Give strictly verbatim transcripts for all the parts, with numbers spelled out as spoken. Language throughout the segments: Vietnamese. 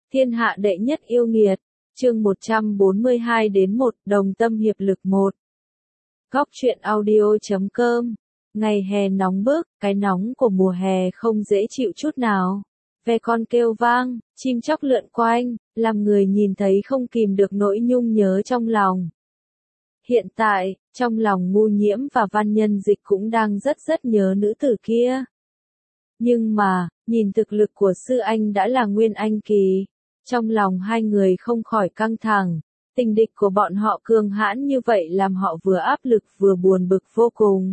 Thiên hạ đệ nhất yêu nghiệt, chương một trăm bốn mươi hai đến một, đồng tâm hiệp lực một. Góc truyện audio chấm com. Ngày hè nóng bức, cái nóng của mùa hè không dễ chịu chút nào. Ve con kêu vang, chim chóc lượn quanh, làm người nhìn thấy không kìm được nỗi nhung nhớ trong lòng. Hiện tại, trong lòng Ngu Nhiễm và Văn Nhân Dịch cũng đang rất rất nhớ nữ tử kia. Nhưng mà, nhìn thực lực của sư anh đã là Nguyên Anh kỳ. Trong lòng hai người không khỏi căng thẳng, tình địch của bọn họ cường hãn như vậy làm họ vừa áp lực vừa buồn bực vô cùng.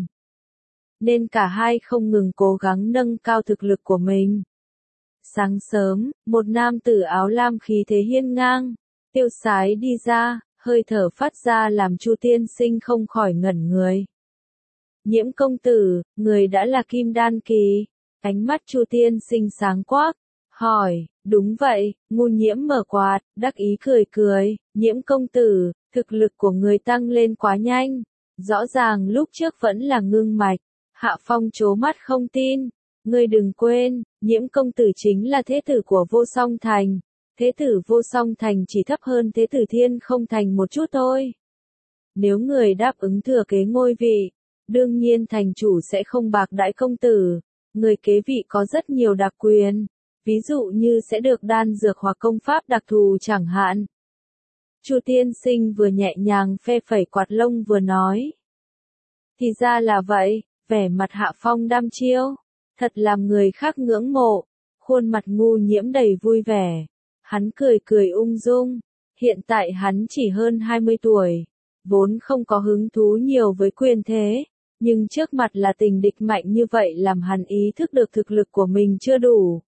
Nên cả hai không ngừng cố gắng nâng cao thực lực của mình. Sáng sớm, một nam tử áo lam khí thế hiên ngang, tiêu sái đi ra, hơi thở phát ra làm Chu tiên sinh không khỏi ngẩn người. Nhiễm công tử, người đã là kim đan kỳ, ánh mắt Chu tiên sinh sáng quắc, hỏi, đúng vậy, Ngu Nhiễm mở quạt, đắc ý cười cười, Nhiễm công tử, thực lực của người tăng lên quá nhanh, rõ ràng lúc trước vẫn là ngưng mạch. Hạ Phong trố mắt không tin, ngươi đừng quên, Nhiễm công tử chính là thế tử của Vô Song Thành, thế tử Vô Song Thành chỉ thấp hơn thế tử Thiên Không Thành một chút thôi. Nếu người đáp ứng thừa kế ngôi vị, đương nhiên thành chủ sẽ không bạc đãi công tử, người kế vị có rất nhiều đặc quyền. Ví dụ như sẽ được đan dược hoặc công pháp đặc thù chẳng hạn. Chu tiên sinh vừa nhẹ nhàng phe phẩy quạt lông vừa nói. Thì ra là vậy, vẻ mặt Hạ Phong đăm chiêu, thật làm người khác ngưỡng mộ, khuôn mặt Ngu Nhiễm đầy vui vẻ. Hắn cười cười ung dung, hiện tại hắn chỉ hơn hai mươi tuổi, vốn không có hứng thú nhiều với quyền thế, nhưng trước mặt là tình địch mạnh như vậy làm hắn ý thức được thực lực của mình chưa đủ.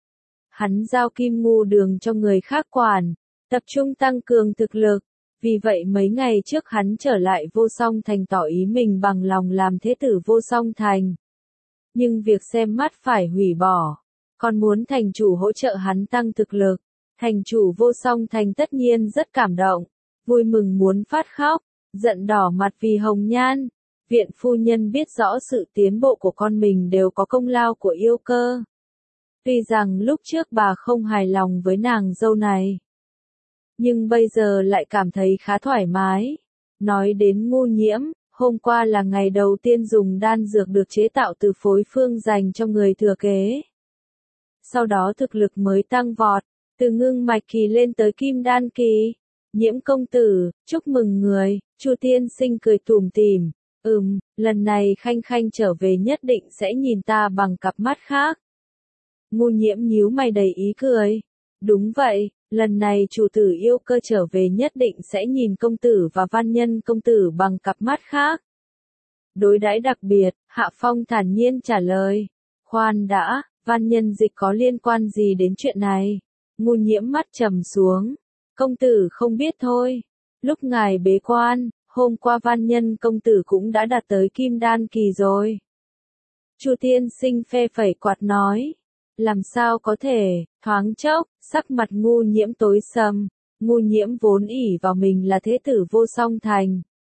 Hắn giao kim ngu đường cho người khác quản, tập trung tăng cường thực lực, vì vậy mấy ngày trước hắn trở lại Vô Song Thành tỏ ý mình bằng lòng làm thế tử Vô Song Thành. Nhưng việc xem mắt phải hủy bỏ, còn muốn thành chủ hỗ trợ hắn tăng thực lực, thành chủ Vô Song Thành tất nhiên rất cảm động, vui mừng muốn phát khóc, giận đỏ mặt vì hồng nhan. Viện phu nhân biết rõ sự tiến bộ của con mình đều có công lao của yêu cơ. Tuy rằng lúc trước bà không hài lòng với nàng dâu này, nhưng bây giờ lại cảm thấy khá thoải mái. Nói đến Ngu Nhiễm, hôm qua là ngày đầu tiên dùng đan dược được chế tạo từ phối phương dành cho người thừa kế. Sau đó thực lực mới tăng vọt, từ ngưng mạch kỳ lên tới kim đan kỳ. Nhiễm công tử, chúc mừng người, Chu tiên sinh cười tủm tỉm, ừm, lần này Khanh Khanh trở về nhất định sẽ nhìn ta bằng cặp mắt khác. Ngu Nhiễm nhíu mày đầy ý cười. Đúng vậy, lần này chủ tử yêu cơ trở về nhất định sẽ nhìn công tử và Văn Nhân công tử bằng cặp mắt khác. Đối đãi đặc biệt, Hạ Phong thản nhiên trả lời. Khoan đã, Văn Nhân Dịch có liên quan gì đến chuyện này? Ngu Nhiễm mắt trầm xuống. Công tử không biết thôi. Lúc ngài bế quan, hôm qua Văn Nhân công tử cũng đã đạt tới kim đan kỳ rồi. Chu tiên sinh phe phẩy quạt nói. Làm sao có thể, thoáng chốc, sắc mặt Ngu Nhiễm tối sầm, Ngu Nhiễm vốn ỷ vào mình là thế tử Vô Song Thành.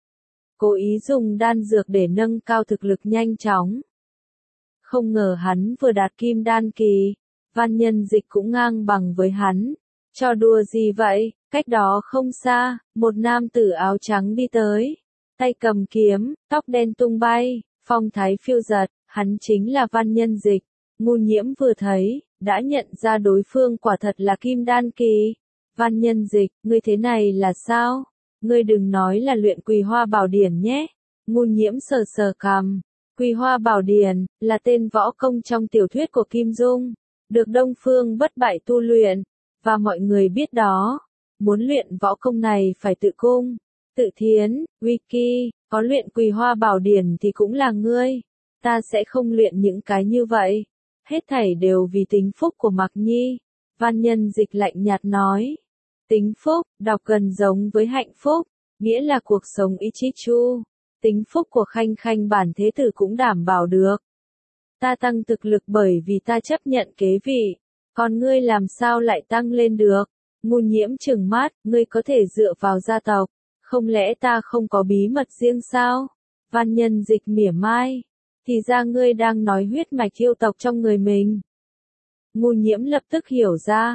Cố ý dùng đan dược để nâng cao thực lực nhanh chóng. Không ngờ hắn vừa đạt kim đan kỳ, Văn Nhân Dịch cũng ngang bằng với hắn. Cho đùa gì vậy, cách đó không xa, một nam tử áo trắng đi tới, tay cầm kiếm, tóc đen tung bay, phong thái phiêu dật, hắn chính là Văn Nhân Dịch. Ngu Nhiễm vừa thấy, đã nhận ra đối phương quả thật là kim đan kỳ. Văn Nhân Dịch, ngươi thế này là sao? Ngươi đừng nói là luyện Quỳ Hoa Bảo Điển nhé. Ngu Nhiễm sờ sờ cằm. Quỳ Hoa Bảo Điển là tên võ công trong tiểu thuyết của Kim Dung, được Đông Phương Bất Bại tu luyện, và mọi người biết đó. Muốn luyện võ công này phải tự cung, tự thiến, wiki, có luyện Quỳ Hoa Bảo Điển thì cũng là ngươi. Ta sẽ không luyện những cái như vậy. Hết thảy đều vì tính phúc của Mạc Nhi. Văn Nhân Dịch lạnh nhạt nói. Tính phúc, đọc gần giống với hạnh phúc, nghĩa là cuộc sống ý chí chu. Tính phúc của Khanh Khanh bản thế tử cũng đảm bảo được. Ta tăng thực lực bởi vì ta chấp nhận kế vị, còn ngươi làm sao lại tăng lên được? Ngu Nhiễm trừng mắt, ngươi có thể dựa vào gia tộc, không lẽ ta không có bí mật riêng sao? Văn Nhân Dịch mỉa mai. Thì ra ngươi đang nói huyết mạch yêu tộc trong người mình. Ngu Nhiễm lập tức hiểu ra.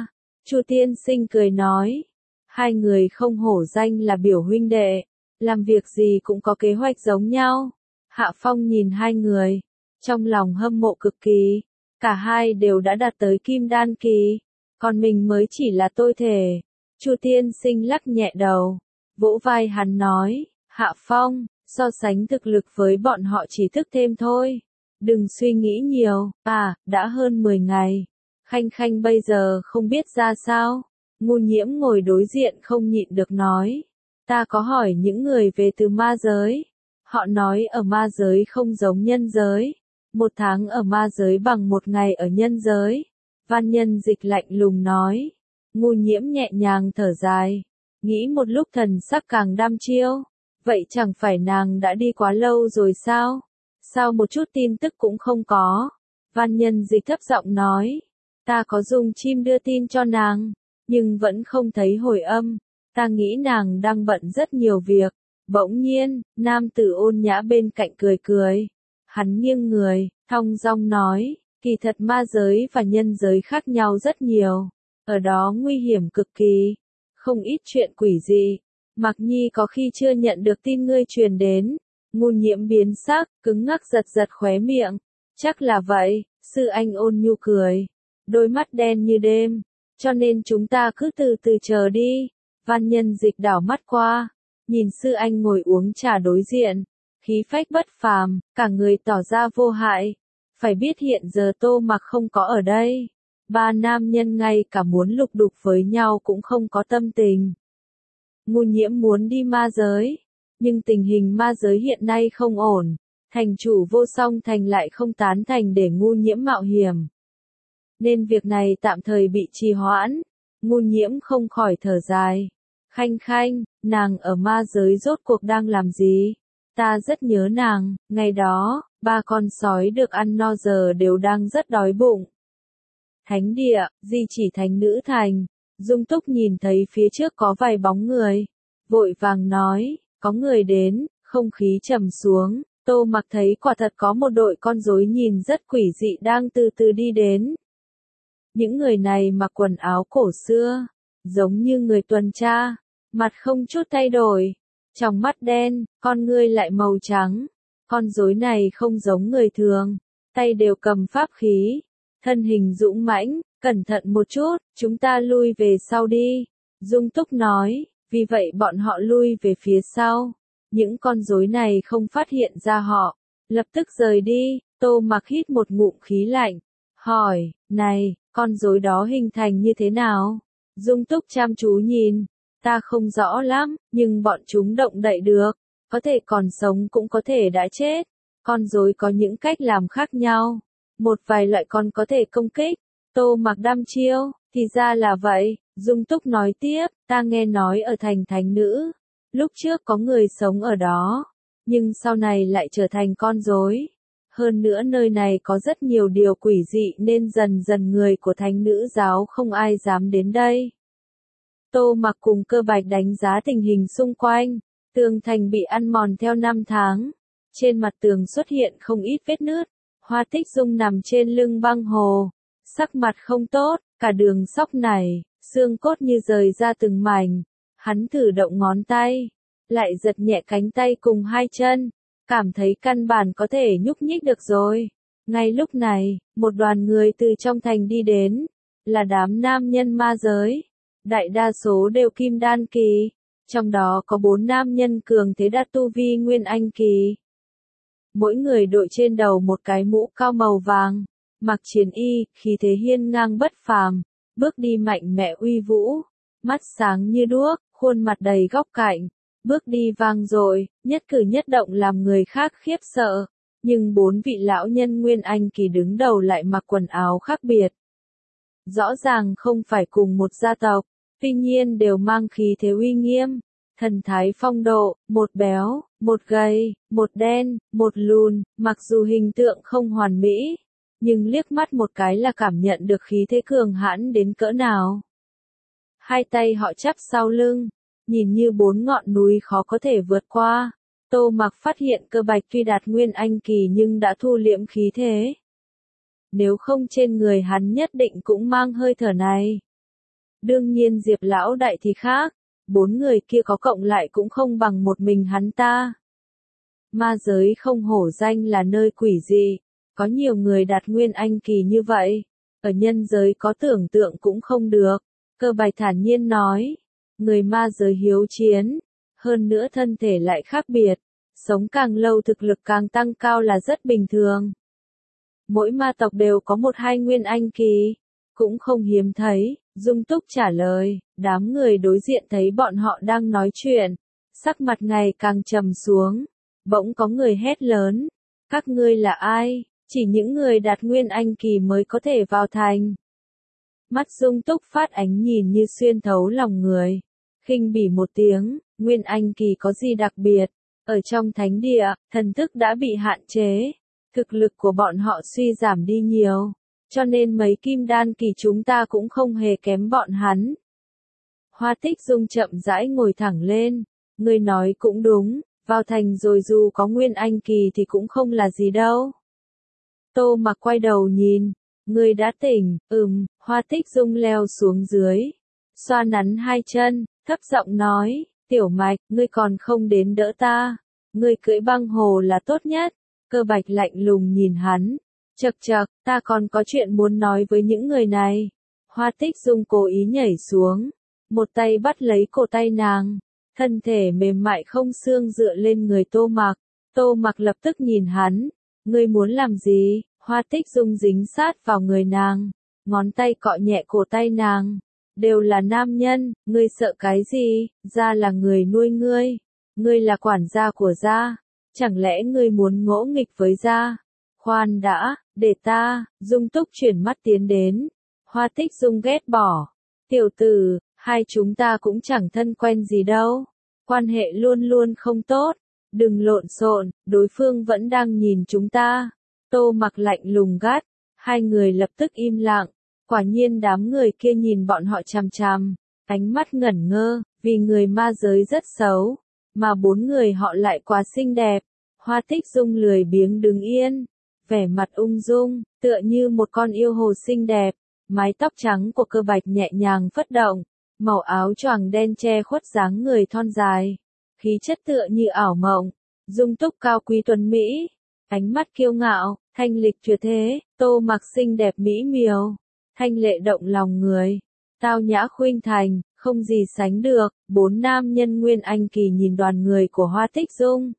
Chu tiên sinh cười nói, hai người không hổ danh là biểu huynh đệ, làm việc gì cũng có kế hoạch giống nhau. Hạ Phong nhìn hai người, trong lòng hâm mộ cực kỳ, cả hai đều đã đạt tới kim đan kỳ, còn mình mới chỉ là tôi thể. Chu tiên sinh lắc nhẹ đầu, vỗ vai hắn nói, Hạ Phong, so sánh thực lực với bọn họ chỉ thức thêm thôi. Đừng suy nghĩ nhiều, à, đã hơn mười ngày. Khanh Khanh bây giờ không biết ra sao. Ngu Nhiễm ngồi đối diện không nhịn được nói. Ta có hỏi những người về từ ma giới. Họ nói ở ma giới không giống nhân giới. Một tháng ở ma giới bằng một ngày ở nhân giới. Văn Nhân Dịch lạnh lùng nói. Ngu Nhiễm nhẹ nhàng thở dài. Nghĩ một lúc thần sắc càng đăm chiêu. Vậy chẳng phải nàng đã đi quá lâu rồi sao? Sao một chút tin tức cũng không có? Văn Nhân Dịch thấp giọng nói. Ta có dùng chim đưa tin cho nàng, nhưng vẫn không thấy hồi âm. Ta nghĩ nàng đang bận rất nhiều việc. Bỗng nhiên, nam tử ôn nhã bên cạnh cười cười. Hắn nghiêng người, thong dong nói, kỳ thật ma giới và nhân giới khác nhau rất nhiều. Ở đó nguy hiểm cực kỳ, không ít chuyện quỷ dị. Mạc Nhi có khi chưa nhận được tin ngươi truyền đến. Ngu Nhiễm biến sắc, cứng ngắc giật giật khóe miệng. Chắc là vậy, sư anh ôn nhu cười. Đôi mắt đen như đêm. Cho nên chúng ta cứ từ từ chờ đi. Văn Nhân Dịch đảo mắt qua. Nhìn sư anh ngồi uống trà đối diện. Khí phách bất phàm, cả người tỏ ra vô hại. Phải biết hiện giờ Tô Mặc không có ở đây. Ba nam nhân ngay cả muốn lục đục với nhau cũng không có tâm tình. Ngu Nhiễm muốn đi ma giới. Nhưng tình hình ma giới hiện nay không ổn. Thành chủ Vô Song Thành lại không tán thành để Ngu Nhiễm mạo hiểm. Nên việc này tạm thời bị trì hoãn. Ngu Nhiễm không khỏi thở dài. Khanh Khanh, nàng ở ma giới rốt cuộc đang làm gì? Ta rất nhớ nàng, ngày đó, ba con sói được ăn no giờ đều đang rất đói bụng. Thánh địa, di chỉ thánh nữ thành. Dung Túc nhìn thấy phía trước có vài bóng người. Vội vàng nói, có người đến, không khí trầm xuống. Tô Mặc thấy quả thật có một đội con rối nhìn rất quỷ dị đang từ từ đi đến. Những người này mặc quần áo cổ xưa, giống như người tuần tra, mặt không chút thay đổi, trong mắt đen, con ngươi lại màu trắng. Con rối này không giống người thường, tay đều cầm pháp khí, thân hình dũng mãnh, cẩn thận một chút, chúng ta lui về sau đi. Dung Túc nói, vì vậy bọn họ lui về phía sau. Những con rối này không phát hiện ra họ, lập tức rời đi. Tô Mặc hít một ngụm khí lạnh, hỏi, này, con rối đó hình thành như thế nào? Dung Túc chăm chú nhìn, ta không rõ lắm, nhưng bọn chúng động đậy được, có thể còn sống cũng có thể đã chết. Con rối có những cách làm khác nhau, một vài loại con có thể công kích. Tô Mặc đăm chiêu, thì ra là vậy. Dung Túc nói tiếp, ta nghe nói ở thành thánh nữ, lúc trước có người sống ở đó, nhưng sau này lại trở thành con rối. Hơn nữa nơi này có rất nhiều điều quỷ dị nên dần dần người của thánh nữ giáo không ai dám đến đây. Tô Mặc cùng Cơ Bạch đánh giá tình hình xung quanh. Tường thành bị ăn mòn theo năm tháng. Trên mặt tường xuất hiện không ít vết nứt. Hoa Tích Dung nằm trên lưng băng hồ. Sắc mặt không tốt, cả đường sóc này, xương cốt như rời ra từng mảnh. Hắn thử động ngón tay, lại giật nhẹ cánh tay cùng hai chân. Cảm thấy căn bản có thể nhúc nhích được rồi. Ngay lúc này, một đoàn người từ trong thành đi đến. Là đám nam nhân ma giới. Đại đa số đều kim đan kỳ. Trong đó có bốn nam nhân cường thế đạt tu vi nguyên anh kỳ. Mỗi người đội trên đầu một cái mũ cao màu vàng. Mặc chiến y, khí thế hiên ngang bất phàm. Bước đi mạnh mẽ uy vũ. Mắt sáng như đuốc, khuôn mặt đầy góc cạnh. Bước đi vang dội, nhất cử nhất động làm người khác khiếp sợ. Nhưng bốn vị lão nhân nguyên anh kỳ đứng đầu lại mặc quần áo khác biệt. Rõ ràng không phải cùng một gia tộc, tuy nhiên đều mang khí thế uy nghiêm, thần thái phong độ, một béo, một gầy, một đen, một lùn, mặc dù hình tượng không hoàn mỹ, nhưng liếc mắt một cái là cảm nhận được khí thế cường hãn đến cỡ nào. Hai tay họ chắp sau lưng, nhìn như bốn ngọn núi khó có thể vượt qua. Tô Mặc phát hiện Cơ Bạch tuy đạt nguyên anh kỳ nhưng đã thu liễm khí thế. Nếu không trên người hắn nhất định cũng mang hơi thở này. Đương nhiên Diệp lão đại thì khác, bốn người kia có cộng lại cũng không bằng một mình hắn ta. Ma giới không hổ danh là nơi quỷ dị, có nhiều người đạt nguyên anh kỳ như vậy, ở nhân giới có tưởng tượng cũng không được. Cơ Bạch thản nhiên nói, người ma giới hiếu chiến, hơn nữa thân thể lại khác biệt, sống càng lâu thực lực càng tăng cao là rất bình thường. Mỗi ma tộc đều có một hai nguyên anh kỳ, cũng không hiếm thấy. Dung Túc trả lời, đám người đối diện thấy bọn họ đang nói chuyện, sắc mặt ngày càng trầm xuống, bỗng có người hét lớn, các ngươi là ai, chỉ những người đạt nguyên anh kỳ mới có thể vào thành. Mắt Dung Túc phát ánh nhìn như xuyên thấu lòng người, khinh bỉ một tiếng, nguyên anh kỳ có gì đặc biệt, ở trong thánh địa, thần thức đã bị hạn chế, thực lực của bọn họ suy giảm đi nhiều. Cho nên mấy kim đan kỳ chúng ta cũng không hề kém bọn hắn. Hoa Tích Dung chậm rãi ngồi thẳng lên, ngươi nói cũng đúng, vào thành rồi dù có nguyên anh kỳ thì cũng không là gì đâu. Tô Mặc quay đầu nhìn, ngươi đã tỉnh, ừm, Hoa Tích Dung leo xuống dưới, xoa nắn hai chân, thấp giọng nói, Tiểu Mạch, ngươi còn không đến đỡ ta, ngươi cưỡi băng hồ là tốt nhất. Cơ Bạch lạnh lùng nhìn hắn. Chậc chậc, ta còn có chuyện muốn nói với những người này. Hoa Tích Dung cố ý nhảy xuống, một tay bắt lấy cổ tay nàng, thân thể mềm mại không xương dựa lên người Tô Mặc. Tô Mặc lập tức nhìn hắn, ngươi muốn làm gì? Hoa Tích Dung dính sát vào người nàng, ngón tay cọ nhẹ cổ tay nàng. Đều là nam nhân, ngươi sợ cái gì? Gia là người nuôi ngươi, ngươi là quản gia của gia, chẳng lẽ ngươi muốn ngỗ nghịch với gia? Khoan đã, để ta. Dung Túc chuyển mắt tiến đến. Hoa Tích Dung ghét bỏ. Tiểu tử, hai chúng ta cũng chẳng thân quen gì đâu. Quan hệ luôn luôn không tốt. Đừng lộn xộn, đối phương vẫn đang nhìn chúng ta. Tô Mặc lạnh lùng gắt. Hai người lập tức im lặng. Quả nhiên đám người kia nhìn bọn họ chằm chằm, ánh mắt ngẩn ngơ, vì người ma giới rất xấu, mà bốn người họ lại quá xinh đẹp. Hoa Tích Dung lười biếng đứng yên, vẻ mặt ung dung, tựa như một con yêu hồ xinh đẹp, mái tóc trắng của Cơ Bạch nhẹ nhàng phất động, màu áo choàng đen che khuất dáng người thon dài, khí chất tựa như ảo mộng. Dung Túc cao quý tuấn mỹ, ánh mắt kiêu ngạo, thanh lịch tuyệt thế. Tô Mặc xinh đẹp mỹ miều, thanh lệ động lòng người, tao nhã khuynh thành, không gì sánh được. Bốn nam nhân nguyên anh kỳ nhìn đoàn người của Hoa Tích Dung,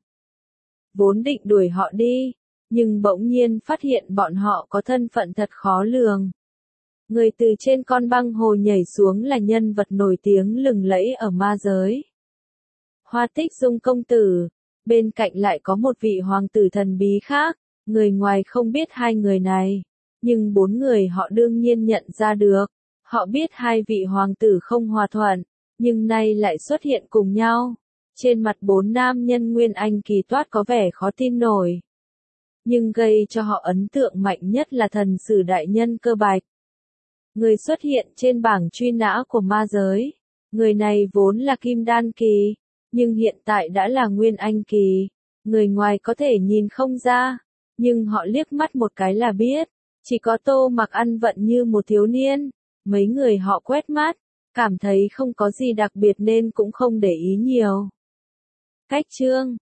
vốn định đuổi họ đi, nhưng bỗng nhiên phát hiện bọn họ có thân phận thật khó lường. Người từ trên con băng hồ nhảy xuống là nhân vật nổi tiếng lừng lẫy ở ma giới. Hoa Tích Dung công tử, bên cạnh lại có một vị hoàng tử thần bí khác, người ngoài không biết hai người này, nhưng bốn người họ đương nhiên nhận ra được. Họ biết hai vị hoàng tử không hòa thuận, nhưng nay lại xuất hiện cùng nhau. Trên mặt bốn nam nhân nguyên anh kỳ toát có vẻ khó tin nổi. Nhưng gây cho họ ấn tượng mạnh nhất là thần sử đại nhân Cơ Bạch. Người xuất hiện trên bảng truy nã của ma giới. Người này vốn là kim đan kỳ, nhưng hiện tại đã là nguyên anh kỳ. Người ngoài có thể nhìn không ra, nhưng họ liếc mắt một cái là biết. Chỉ có Tô Mặc ăn vận như một thiếu niên. Mấy người họ quét mắt, cảm thấy không có gì đặc biệt nên cũng không để ý nhiều. Cách chương